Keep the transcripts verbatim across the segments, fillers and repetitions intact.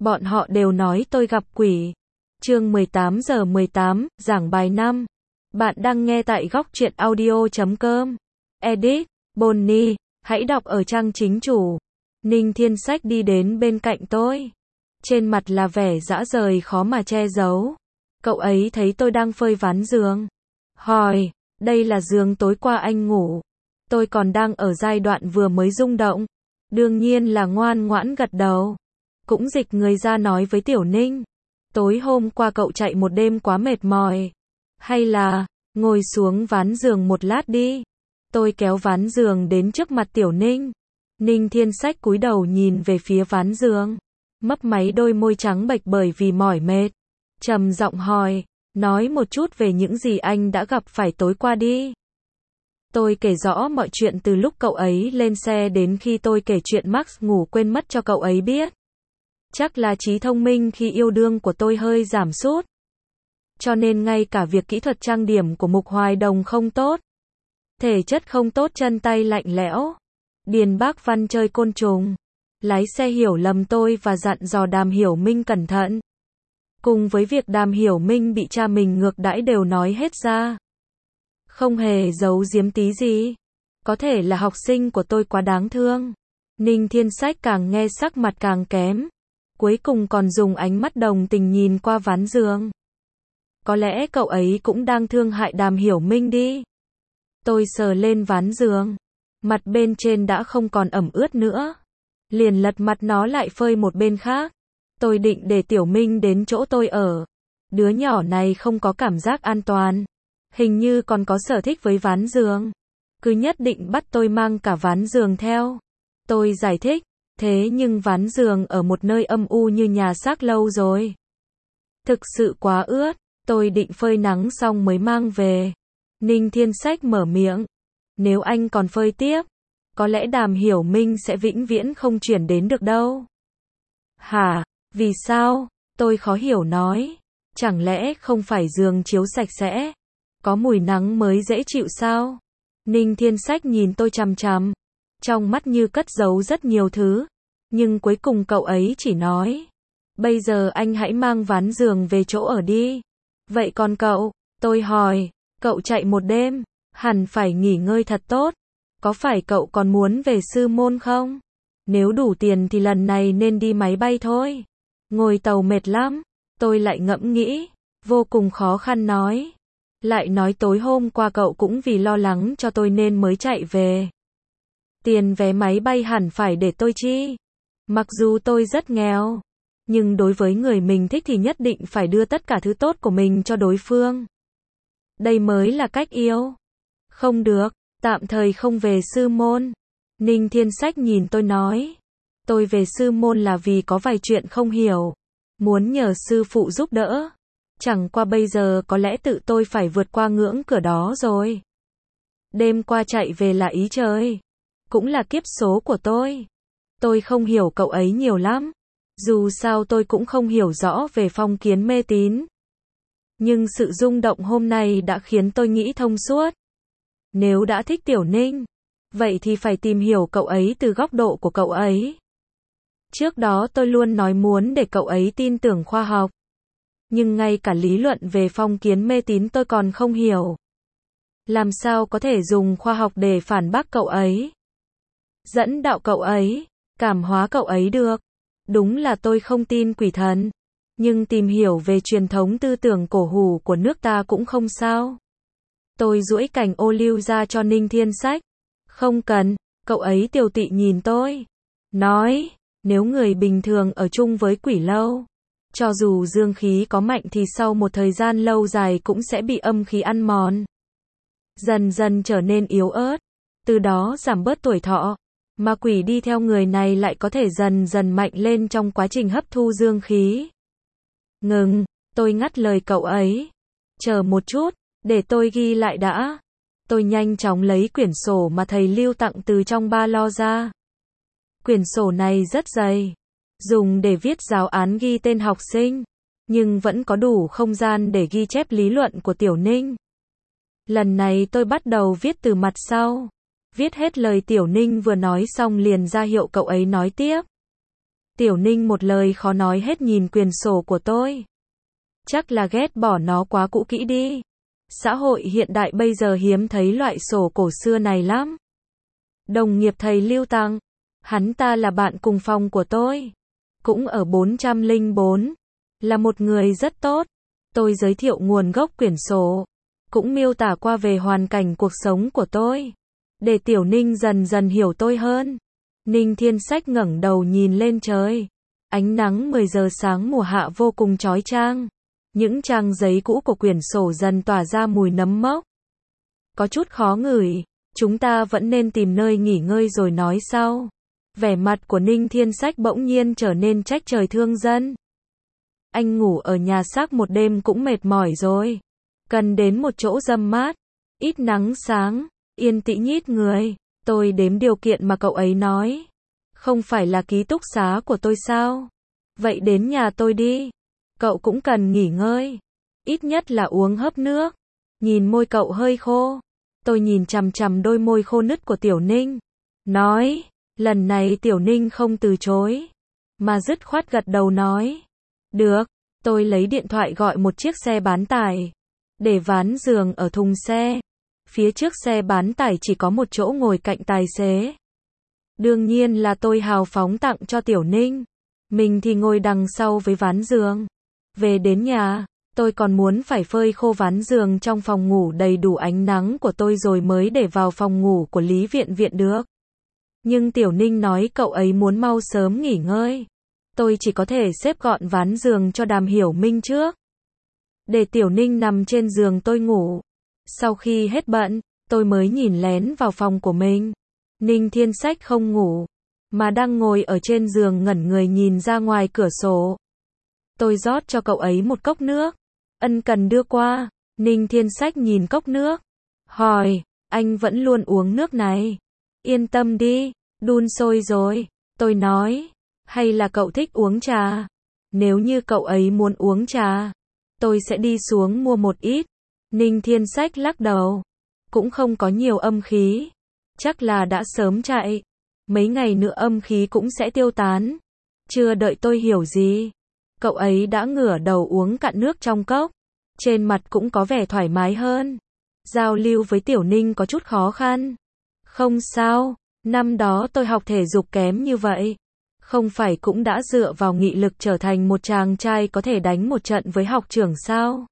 Bọn họ đều nói tôi gặp quỷ. Chương mười tám giờ mười tám, giảng bài năm. Bạn đang nghe tại góc truyện audio chấm com. Edit, Bonnie, hãy đọc ở trang chính chủ. Ninh Thiên Sách đi đến bên cạnh tôi. Trên mặt là vẻ dã rời khó mà che giấu. Cậu ấy thấy tôi đang phơi ván giường. Hỏi, đây là giường tối qua anh ngủ. Tôi còn đang ở giai đoạn vừa mới rung động. Đương nhiên là ngoan ngoãn gật đầu. Cũng dịch người ra nói với Tiểu Ninh. Tối hôm qua cậu chạy một đêm quá mệt mỏi. Hay là, ngồi xuống ván giường một lát đi. Tôi kéo ván giường đến trước mặt Tiểu Ninh. Ninh Thiên Sách cúi đầu nhìn về phía ván giường. Mấp máy đôi môi trắng bệch bởi vì mỏi mệt. Trầm giọng hỏi, nói một chút về những gì anh đã gặp phải tối qua đi. Tôi kể rõ mọi chuyện từ lúc cậu ấy lên xe đến khi tôi kể chuyện Max ngủ quên mất cho cậu ấy biết. Chắc là trí thông minh khi yêu đương của tôi hơi giảm sút. Cho nên ngay cả việc kỹ thuật trang điểm của Mục Hoài Đồng không tốt. Thể chất không tốt, chân tay lạnh lẽo. Điền Bác Văn chơi côn trùng. Lái xe hiểu lầm tôi và dặn dò Đàm Hiểu Minh cẩn thận. Cùng với việc Đàm Hiểu Minh bị cha mình ngược đãi đều nói hết ra. Không hề giấu giếm tí gì. Có thể là học sinh của tôi quá đáng thương. Ninh Thiên Sách càng nghe sắc mặt càng kém. Cuối cùng còn dùng ánh mắt đồng tình nhìn qua ván giường. Có lẽ cậu ấy cũng đang thương hại Đàm Hiểu Minh đi. Tôi sờ lên ván giường. Mặt bên trên đã không còn ẩm ướt nữa. Liền lật mặt nó lại phơi một bên khác. Tôi định để Tiểu Minh đến chỗ tôi ở. Đứa nhỏ này không có cảm giác an toàn. Hình như còn có sở thích với ván giường. Cứ nhất định bắt tôi mang cả ván giường theo. Tôi giải thích. Thế nhưng ván giường ở một nơi âm u như nhà xác lâu rồi. Thực sự quá ướt. Tôi định phơi nắng xong mới mang về. Ninh Thiên Sách mở miệng. Nếu anh còn phơi tiếp, có lẽ Đàm Hiểu Minh sẽ vĩnh viễn không chuyển đến được đâu. Hả? Vì sao? Tôi khó hiểu nói. Chẳng lẽ không phải giường chiếu sạch sẽ? Có mùi nắng mới dễ chịu sao? Ninh Thiên Sách nhìn tôi chằm chằm. Trong mắt như cất giấu rất nhiều thứ. Nhưng cuối cùng cậu ấy chỉ nói. Bây giờ anh hãy mang ván giường về chỗ ở đi. Vậy còn cậu? Tôi hỏi. Cậu chạy một đêm. Hẳn phải nghỉ ngơi thật tốt. Có phải cậu còn muốn về Sư Môn không? Nếu đủ tiền thì lần này nên đi máy bay thôi. Ngồi tàu mệt lắm. Tôi lại ngẫm nghĩ. Vô cùng khó khăn nói. Lại nói tối hôm qua cậu cũng vì lo lắng cho tôi nên mới chạy về. Tiền vé máy bay hẳn phải để tôi chi. Mặc dù tôi rất nghèo. Nhưng đối với người mình thích thì nhất định phải đưa tất cả thứ tốt của mình cho đối phương. Đây mới là cách yêu. Không được, tạm thời không về Sư Môn. Ninh Thiên Sách nhìn tôi nói. Tôi về Sư Môn là vì có vài chuyện không hiểu. Muốn nhờ sư phụ giúp đỡ. Chẳng qua bây giờ có lẽ tự tôi phải vượt qua ngưỡng cửa đó rồi. Đêm qua chạy về là ý trời. Cũng là kiếp số của tôi. Tôi không hiểu cậu ấy nhiều lắm. Dù sao tôi cũng không hiểu rõ về phong kiến mê tín. Nhưng sự rung động hôm nay đã khiến tôi nghĩ thông suốt. Nếu đã thích Tiểu Ninh, vậy thì phải tìm hiểu cậu ấy từ góc độ của cậu ấy. Trước đó tôi luôn nói muốn để cậu ấy tin tưởng khoa học. Nhưng ngay cả lý luận về phong kiến mê tín tôi còn không hiểu. Làm sao có thể dùng khoa học để phản bác cậu ấy? Dẫn đạo cậu ấy, cảm hóa cậu ấy được. Đúng là tôi không tin quỷ thần. Nhưng tìm hiểu về truyền thống tư tưởng cổ hủ của nước ta cũng không sao. Tôi duỗi cành ô liu ra cho Ninh Thiên Sách. Không cần, cậu ấy tiều tị nhìn tôi. Nói, nếu người bình thường ở chung với quỷ lâu, cho dù dương khí có mạnh thì sau một thời gian lâu dài cũng sẽ bị âm khí ăn mòn. Dần dần trở nên yếu ớt, từ đó giảm bớt tuổi thọ. Mà quỷ đi theo người này lại có thể dần dần mạnh lên trong quá trình hấp thu dương khí. Ngừng, tôi ngắt lời cậu ấy. Chờ một chút, để tôi ghi lại đã. Tôi nhanh chóng lấy quyển sổ mà thầy Lưu tặng từ trong ba lo ra. Quyển sổ này rất dày, dùng để viết giáo án ghi tên học sinh, nhưng vẫn có đủ không gian để ghi chép lý luận của Tiểu Ninh. Lần này tôi bắt đầu viết từ mặt sau. Viết hết lời Tiểu Ninh vừa nói xong liền ra hiệu cậu ấy nói tiếp. Tiểu Ninh một lời khó nói hết nhìn quyển sổ của tôi. Chắc là ghét bỏ nó quá cũ kỹ đi. Xã hội hiện đại bây giờ hiếm thấy loại sổ cổ xưa này lắm. Đồng nghiệp thầy Lưu tặng. Hắn ta là bạn cùng phòng của tôi. Cũng ở bốn trăm lẻ bốn. Là một người rất tốt. Tôi giới thiệu nguồn gốc quyển sổ. Cũng miêu tả qua về hoàn cảnh cuộc sống của tôi. Để Tiểu Ninh dần dần hiểu tôi hơn. Ninh Thiên Sách ngẩng đầu nhìn lên trời. Ánh nắng mười giờ sáng mùa hạ vô cùng chói chang. Những trang giấy cũ của quyển sổ dần tỏa ra mùi nấm mốc. Có chút khó ngửi. Chúng ta vẫn nên tìm nơi nghỉ ngơi rồi nói sau. Vẻ mặt của Ninh Thiên Sách bỗng nhiên trở nên trách trời thương dân. Anh ngủ ở nhà xác một đêm cũng mệt mỏi rồi. Cần đến một chỗ râm mát. Ít nắng sáng. Yên tĩnh ít người. Tôi đếm điều kiện mà cậu ấy nói. Không phải là ký túc xá của tôi sao? Vậy đến nhà tôi đi. Cậu cũng cần nghỉ ngơi. Ít nhất là uống hớp nước. Nhìn môi cậu hơi khô. Tôi nhìn chằm chằm đôi môi khô nứt của Tiểu Ninh. Nói. Lần này Tiểu Ninh không từ chối. Mà dứt khoát gật đầu nói. Được. Tôi lấy điện thoại gọi một chiếc xe bán tải. Để ván giường ở thùng xe. Phía trước xe bán tải chỉ có một chỗ ngồi cạnh tài xế. Đương nhiên là tôi hào phóng tặng cho Tiểu Ninh. Mình thì ngồi đằng sau với ván giường. Về đến nhà, tôi còn muốn phải phơi khô ván giường trong phòng ngủ đầy đủ ánh nắng của tôi rồi mới để vào phòng ngủ của Lý Viện Viện được. Nhưng Tiểu Ninh nói cậu ấy muốn mau sớm nghỉ ngơi. Tôi chỉ có thể xếp gọn ván giường cho Đàm Hiểu Minh trước. Để Tiểu Ninh nằm trên giường tôi ngủ. Sau khi hết bận, tôi mới nhìn lén vào phòng của mình. Ninh Thiên Sách không ngủ, mà đang ngồi ở trên giường ngẩn người nhìn ra ngoài cửa sổ. Tôi rót cho cậu ấy một cốc nước. Ân cần đưa qua. Ninh Thiên Sách nhìn cốc nước. Hỏi, anh vẫn luôn uống nước này. Yên tâm đi, đun sôi rồi. Tôi nói, hay là cậu thích uống trà? Nếu như cậu ấy muốn uống trà, tôi sẽ đi xuống mua một ít. Ninh Thiên Sách lắc đầu. Cũng không có nhiều âm khí. Chắc là đã sớm chạy. Mấy ngày nữa âm khí cũng sẽ tiêu tán. Chưa đợi tôi hiểu gì. Cậu ấy đã ngửa đầu uống cạn nước trong cốc. Trên mặt cũng có vẻ thoải mái hơn. Giao lưu với Tiểu Ninh có chút khó khăn. Không sao. Năm đó tôi học thể dục kém như vậy. Không phải cũng đã dựa vào nghị lực trở thành một chàng trai có thể đánh một trận với học trưởng sao?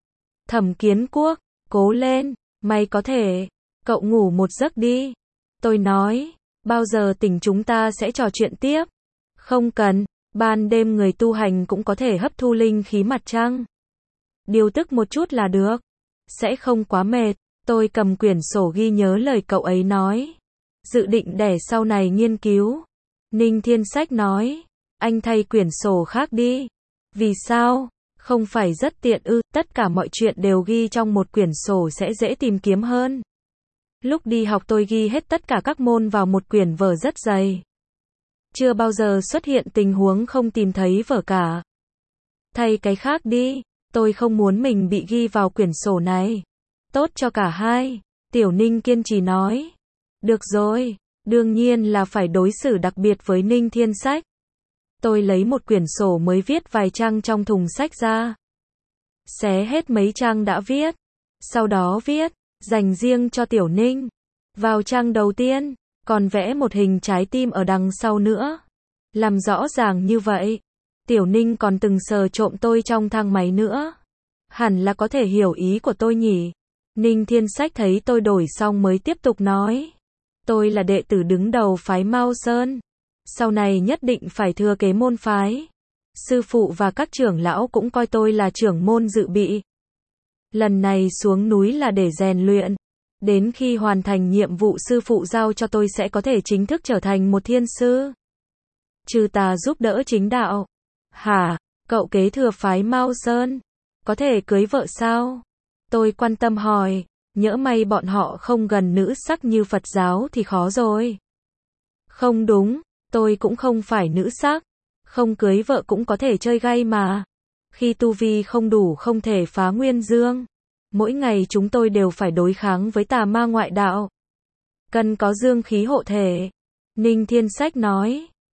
Thẩm Kiến Quốc, cố lên, mày có thể. Cậu ngủ một giấc đi. Tôi nói, bao giờ tỉnh chúng ta sẽ trò chuyện tiếp. Không cần, ban đêm người tu hành cũng có thể hấp thu linh khí mặt trăng. Điều tức một chút là được. Sẽ không quá mệt. Tôi cầm quyển sổ ghi nhớ lời cậu ấy nói. Dự định để sau này nghiên cứu. Ninh Thiên Sách nói, anh thay quyển sổ khác đi. Vì sao? Không phải rất tiện ư? Tất cả mọi chuyện đều ghi trong một quyển sổ sẽ dễ tìm kiếm hơn. Lúc đi học tôi ghi hết tất cả các môn vào một quyển vở rất dày. Chưa bao giờ xuất hiện tình huống không tìm thấy vở cả. Thay cái khác đi, tôi không muốn mình bị ghi vào quyển sổ này. Tốt cho cả hai. Tiểu Ninh kiên trì nói. Được rồi, đương nhiên là phải đối xử đặc biệt với Ninh Thiên Sách. Tôi lấy một quyển sổ mới viết vài trang trong thùng sách ra. Xé hết mấy trang đã viết. Sau đó viết, dành riêng cho Tiểu Ninh. Vào trang đầu tiên, còn vẽ một hình trái tim ở đằng sau nữa. Làm rõ ràng như vậy. Tiểu Ninh còn từng sờ trộm tôi trong thang máy nữa. Hẳn là có thể hiểu ý của tôi nhỉ. Ninh Thiên Sách thấy tôi đổi xong mới tiếp tục nói. Tôi là đệ tử đứng đầu phái Mao Sơn. Sau này nhất định phải thừa kế môn phái. Sư phụ và các trưởng lão cũng coi tôi là trưởng môn dự bị. Lần này xuống núi là để rèn luyện. Đến khi hoàn thành nhiệm vụ sư phụ giao cho tôi sẽ có thể chính thức trở thành một thiên sư. Trừ tà giúp đỡ chính đạo. Hả? Cậu kế thừa phái Mao Sơn. Có thể cưới vợ sao? Tôi quan tâm hỏi. Nhỡ may bọn họ không gần nữ sắc như Phật giáo thì khó rồi. Không đúng. Tôi cũng không phải nữ sắc. Không cưới vợ cũng có thể chơi gay mà. Khi tu vi không đủ không thể phá nguyên dương. Mỗi ngày chúng tôi đều phải đối kháng với tà ma ngoại đạo. Cần có dương khí hộ thể. Ninh Thiên Sách nói.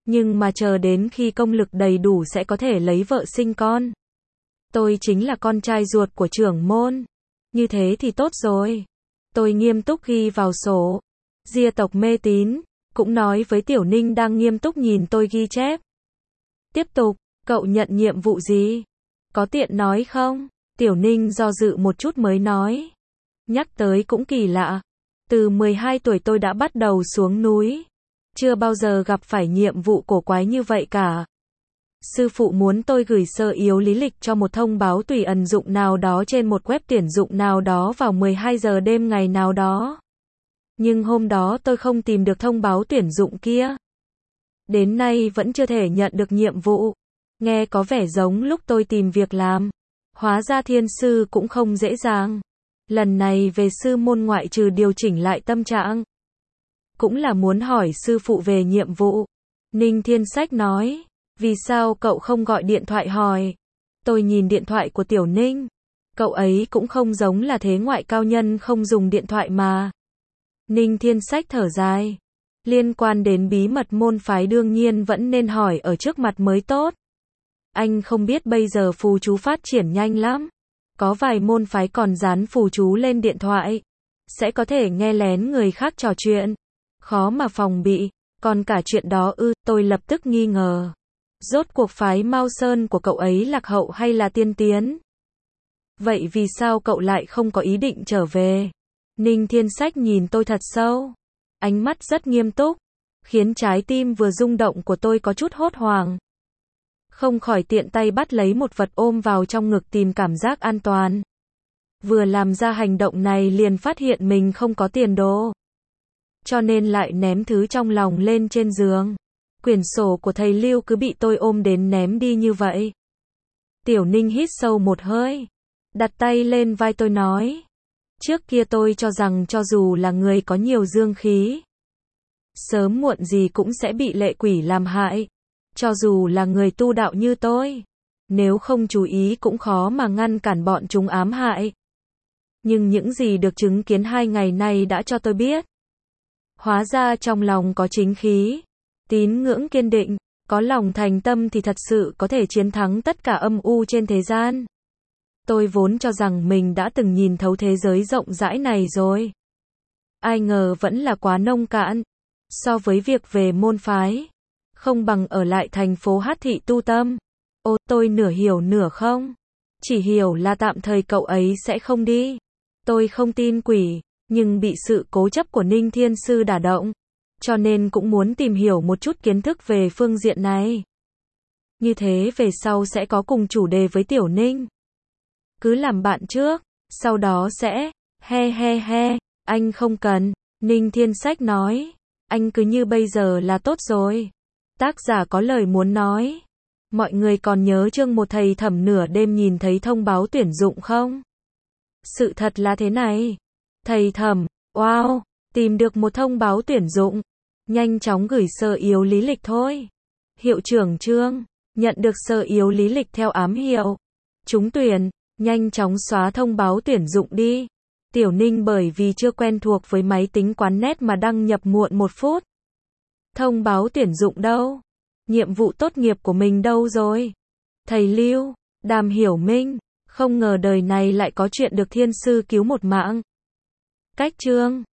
Nhưng mà chờ đến khi công lực đầy đủ sẽ có thể lấy vợ sinh con. Tôi chính là con trai ruột của trưởng môn. Như thế thì tốt rồi. Tôi nghiêm túc ghi vào sổ. Gia tộc mê tín, cũng nói với Tiểu Ninh đang nghiêm túc nhìn tôi ghi chép. Tiếp tục, cậu nhận nhiệm vụ gì? Có tiện nói không? Tiểu Ninh do dự một chút mới nói. Nhắc tới cũng kỳ lạ. Từ mười hai tuổi tôi đã bắt đầu xuống núi. Chưa bao giờ gặp phải nhiệm vụ cổ quái như vậy cả. Sư phụ muốn tôi gửi sơ yếu lý lịch cho một thông báo tùy ẩn dụng nào đó trên một web tuyển dụng nào đó vào mười hai giờ đêm ngày nào đó. Nhưng hôm đó tôi không tìm được thông báo tuyển dụng kia. Đến nay vẫn chưa thể nhận được nhiệm vụ. Nghe có vẻ giống lúc tôi tìm việc làm. Hóa ra thiên sư cũng không dễ dàng. Lần này về sư môn ngoại trừ điều chỉnh lại tâm trạng. Cũng là muốn hỏi sư phụ về nhiệm vụ. Ninh Thiên Sách nói. Vì sao cậu không gọi điện thoại hỏi? Tôi nhìn điện thoại của Tiểu Ninh. Cậu ấy cũng không giống là thế ngoại cao nhân không dùng điện thoại mà. Ninh Thiên Sách thở dài. Liên quan đến bí mật môn phái đương nhiên vẫn nên hỏi ở trước mặt mới tốt. Anh không biết bây giờ phù chú phát triển nhanh lắm. Có vài môn phái còn dán phù chú lên điện thoại. Sẽ có thể nghe lén người khác trò chuyện. Khó mà phòng bị. Còn cả chuyện đó ư, tôi lập tức nghi ngờ. Rốt cuộc phái Mao Sơn của cậu ấy lạc hậu hay là tiên tiến? Vậy vì sao cậu lại không có ý định trở về? Ninh Thiên Sách nhìn tôi thật sâu. Ánh mắt rất nghiêm túc. Khiến trái tim vừa rung động của tôi có chút hốt hoảng. Không khỏi tiện tay bắt lấy một vật ôm vào trong ngực tìm cảm giác an toàn. Vừa làm ra hành động này liền phát hiện mình không có tiền đồ. Cho nên lại ném thứ trong lòng lên trên giường. Quyển sổ của thầy Lưu cứ bị tôi ôm đến ném đi như vậy. Tiểu Ninh hít sâu một hơi. Đặt tay lên vai tôi nói. Trước kia tôi cho rằng cho dù là người có nhiều dương khí. Sớm muộn gì cũng sẽ bị lệ quỷ làm hại. Cho dù là người tu đạo như tôi. Nếu không chú ý cũng khó mà ngăn cản bọn chúng ám hại. Nhưng những gì được chứng kiến hai ngày nay đã cho tôi biết. Hóa ra trong lòng có chính khí. Tín ngưỡng kiên định, có lòng thành tâm thì thật sự có thể chiến thắng tất cả âm u trên thế gian. Tôi vốn cho rằng mình đã từng nhìn thấu thế giới rộng rãi này rồi. Ai ngờ vẫn là quá nông cạn. So với việc về môn phái, không bằng ở lại thành phố Hát Thị tu tâm. Ô, tôi nửa hiểu nửa không. Chỉ hiểu là tạm thời cậu ấy sẽ không đi. Tôi không tin quỷ, nhưng bị sự cố chấp của Ninh Thiên Sư đả động. Cho nên cũng muốn tìm hiểu một chút kiến thức về phương diện này. Như thế về sau sẽ có cùng chủ đề với Tiểu Ninh. Cứ làm bạn trước, sau đó sẽ, he he he, anh không cần, Ninh Thiên Sách nói. Anh cứ như bây giờ là tốt rồi. Tác giả có lời muốn nói. Mọi người còn nhớ chương một thầy thẩm nửa đêm nhìn thấy thông báo tuyển dụng không? Sự thật là thế này. Thầy thẩm, wow, tìm được một thông báo tuyển dụng. Nhanh chóng gửi sơ yếu lý lịch thôi. Hiệu trưởng Trương, nhận được sơ yếu lý lịch theo ám hiệu. Trúng tuyển, nhanh chóng xóa thông báo tuyển dụng đi. Tiểu Ninh bởi vì chưa quen thuộc với máy tính quán nét mà đăng nhập muộn một phút. Thông báo tuyển dụng đâu? Nhiệm vụ tốt nghiệp của mình đâu rồi? Thầy Lưu, Đàm Hiểu Minh, không ngờ đời này lại có chuyện được thiên sư cứu một mạng. Cách chương